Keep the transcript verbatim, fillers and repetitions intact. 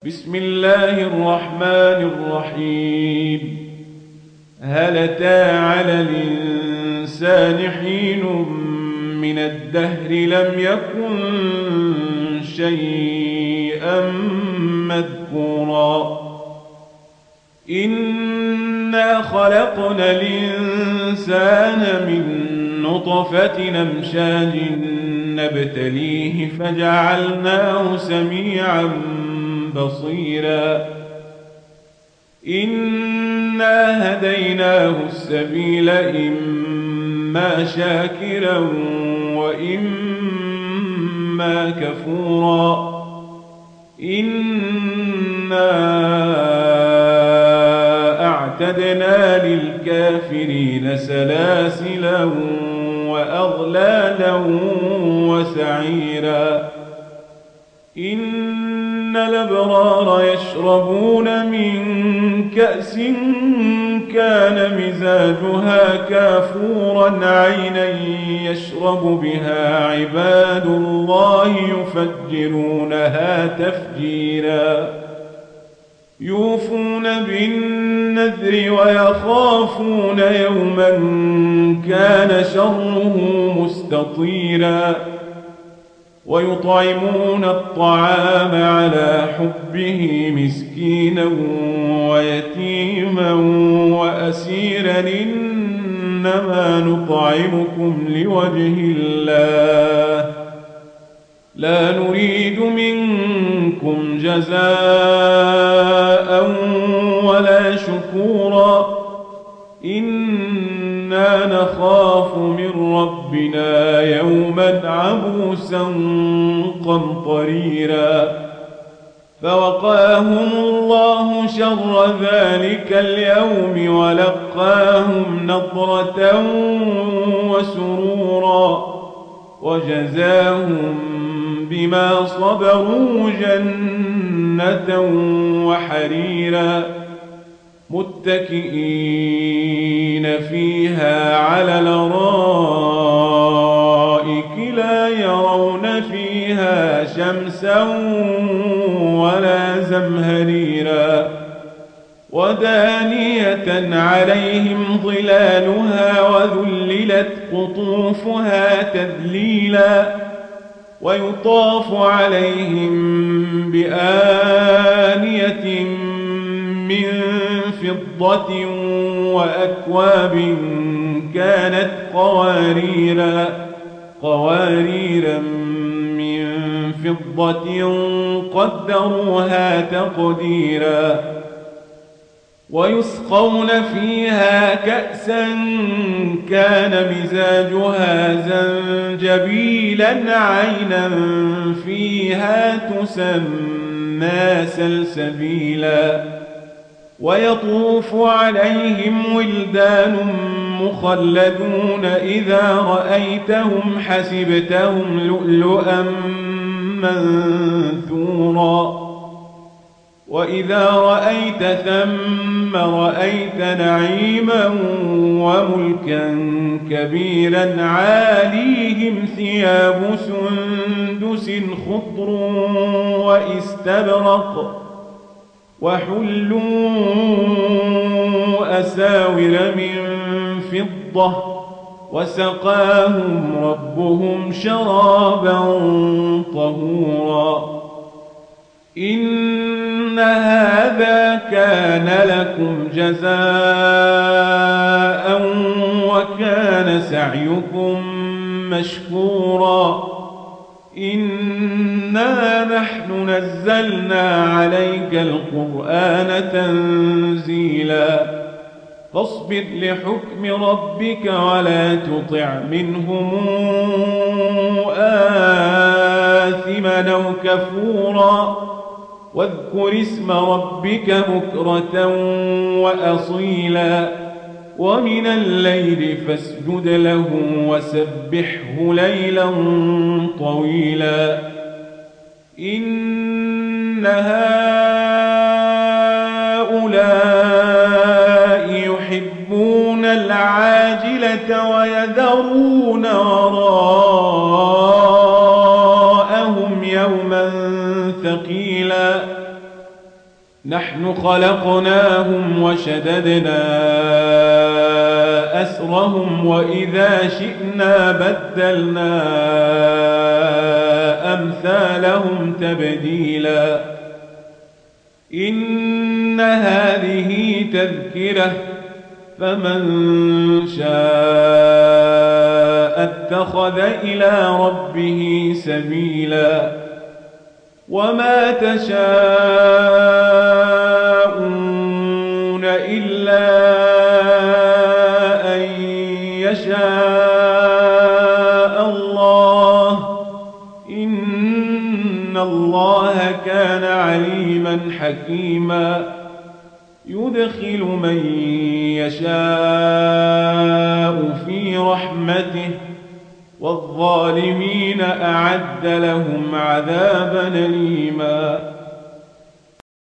بسم الله الرحمن الرحيم. هل أتى على الإنسان حين من الدهر لم يكن شيئا مذكورا إنا خلقنا الإنسان من نطفة أمشاج نبتليه فجعلناه سميعا بصيرا إنا هديناه السبيل إما شاكرا وإما كفورا إنا أعتدنا للكافرين سلاسلا وأغلالا وسعيرا إن الأبرار يشربون من كأس كان مزاجها كافورا عينا يشرب بها عباد الله يفجرونها تفجيرا يوفون بالنذر ويخافون يوما كان شره مستطيرا ويطعمون الطعام على حبه مسكينا ويتيما وأسيرا إنما نطعمكم لوجه الله لا نريد منكم جزاء ولا شكورا إنا نخاف من ربنا يوما عبوسا قمطريرا فوقاهم الله شر ذلك اليوم ولقاهم نضرة وسرورا وجزاهم بما صبروا جنة وحريرا متكئين فيها على الأرائك لا يرون فيها شمسا ولا زمهريرا ودانية عليهم ظلالها وذللت قطوفها تذليلا ويطاف عليهم بآنية من فضة وأكواب كانت قواريرا قواريرا من فضة قدروها تقديرا ويسقون فيها كأسا كان مزاجها زنجبيلا عينا فيها تسمى سلسبيلا ويطوف عليهم ولدان مخلدون إذا رأيتهم حسبتهم لؤلؤا منثورا وإذا رأيت ثم رأيت نعيما وملكا كبيرا عاليهم ثياب سندس خضر واستبرق وحلوا أساور من فضة وسقاهم ربهم شرابا طهورا إن هذا كان لكم جزاء وكان سعيكم مشكورا إنا نحن نزلنا عليك القرآن تنزيلا فاصبر لحكم ربك ولا تطع منهم آثما أو كفورا واذكر اسم ربك بكرة وأصيلا ومن الليل فاسجد له وسبحه ليلا طويلا إن هؤلاء يحبون العاجلة ويذرون وراءهم يوما ثقيلا نحن خلقناهم وشددنا أسرهم وإذا شئنا بدلنا أمثالهم تبديلا إن هذه تذكرة فمن شاء اتخذ إلى ربه سبيلا وما تشاءون إلا أن يشاء الله إن الله كان عليما حكيما يدخل من يشاء في رحمته والظالمين أعد لهم عذابا أليما